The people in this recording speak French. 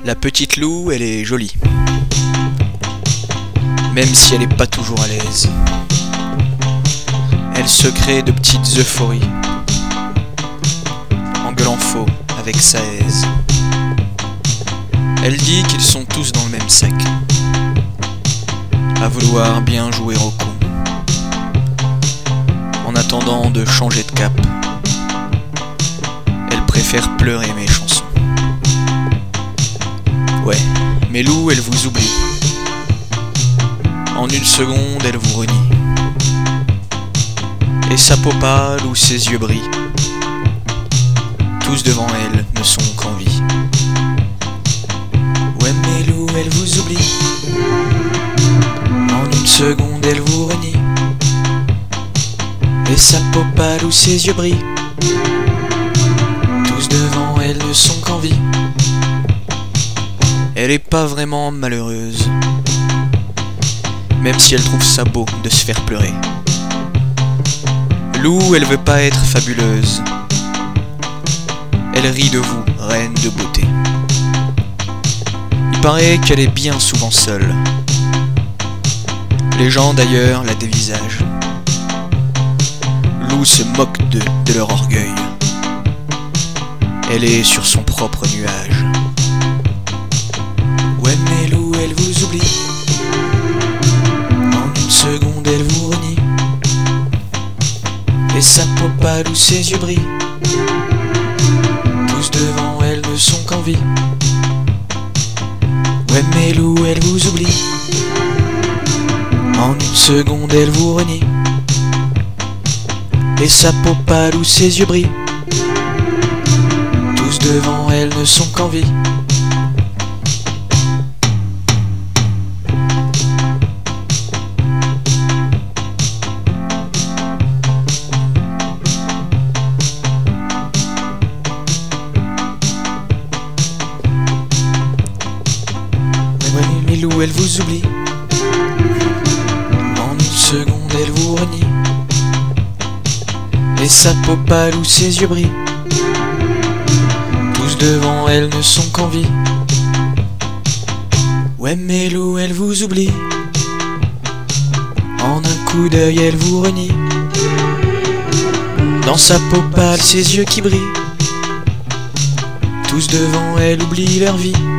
La petite Lou, elle est jolie, même si elle est pas toujours à l'aise. Elle se crée de petites euphories, en gueulant faux avec sa aise. Elle dit qu'ils sont tous dans le même sac, à vouloir bien jouer au con, en attendant de changer de cap. Elle préfère pleurer mes chansons. Ouais, mais Lou, elle vous oublie. En une seconde, elle vous renie. Et sa peau pâle ou ses yeux brillent, tous devant elle ne sont qu'envie. Ouais, mais Lou, elle vous oublie. En une seconde, elle vous renie. Et sa peau pâle ou ses yeux brillent, tous devant elle ne sont qu'envie. Elle est pas vraiment malheureuse, même si elle trouve ça beau de se faire pleurer. Lou, elle veut pas être fabuleuse. Elle rit de vous, reine de beauté. Il paraît qu'elle est bien souvent seule. Les gens d'ailleurs la dévisagent. Lou se moque de leur orgueil. Elle est sur son propre nuage. Ouais, mais Lou, elle vous oublie. En une seconde, elle vous renie. Et sa peau pâle ou ses yeux brillent, tous devant elle ne sont qu'envie. Ouais, mais Lou, elle vous oublie. En une seconde, elle vous renie. Et sa peau pâle ou ses yeux brillent, tous devant elle ne sont qu'envie. Mais Lou, elle vous oublie. En une seconde, elle vous renie. Et sa peau pâle ou ses yeux brillent, tous devant elle ne sont qu'envie. Ouais, mais Lou, elle vous oublie. En un coup d'œil, elle vous renie. Dans sa peau pâle, ses yeux qui brillent, tous devant elle oublient leur vie.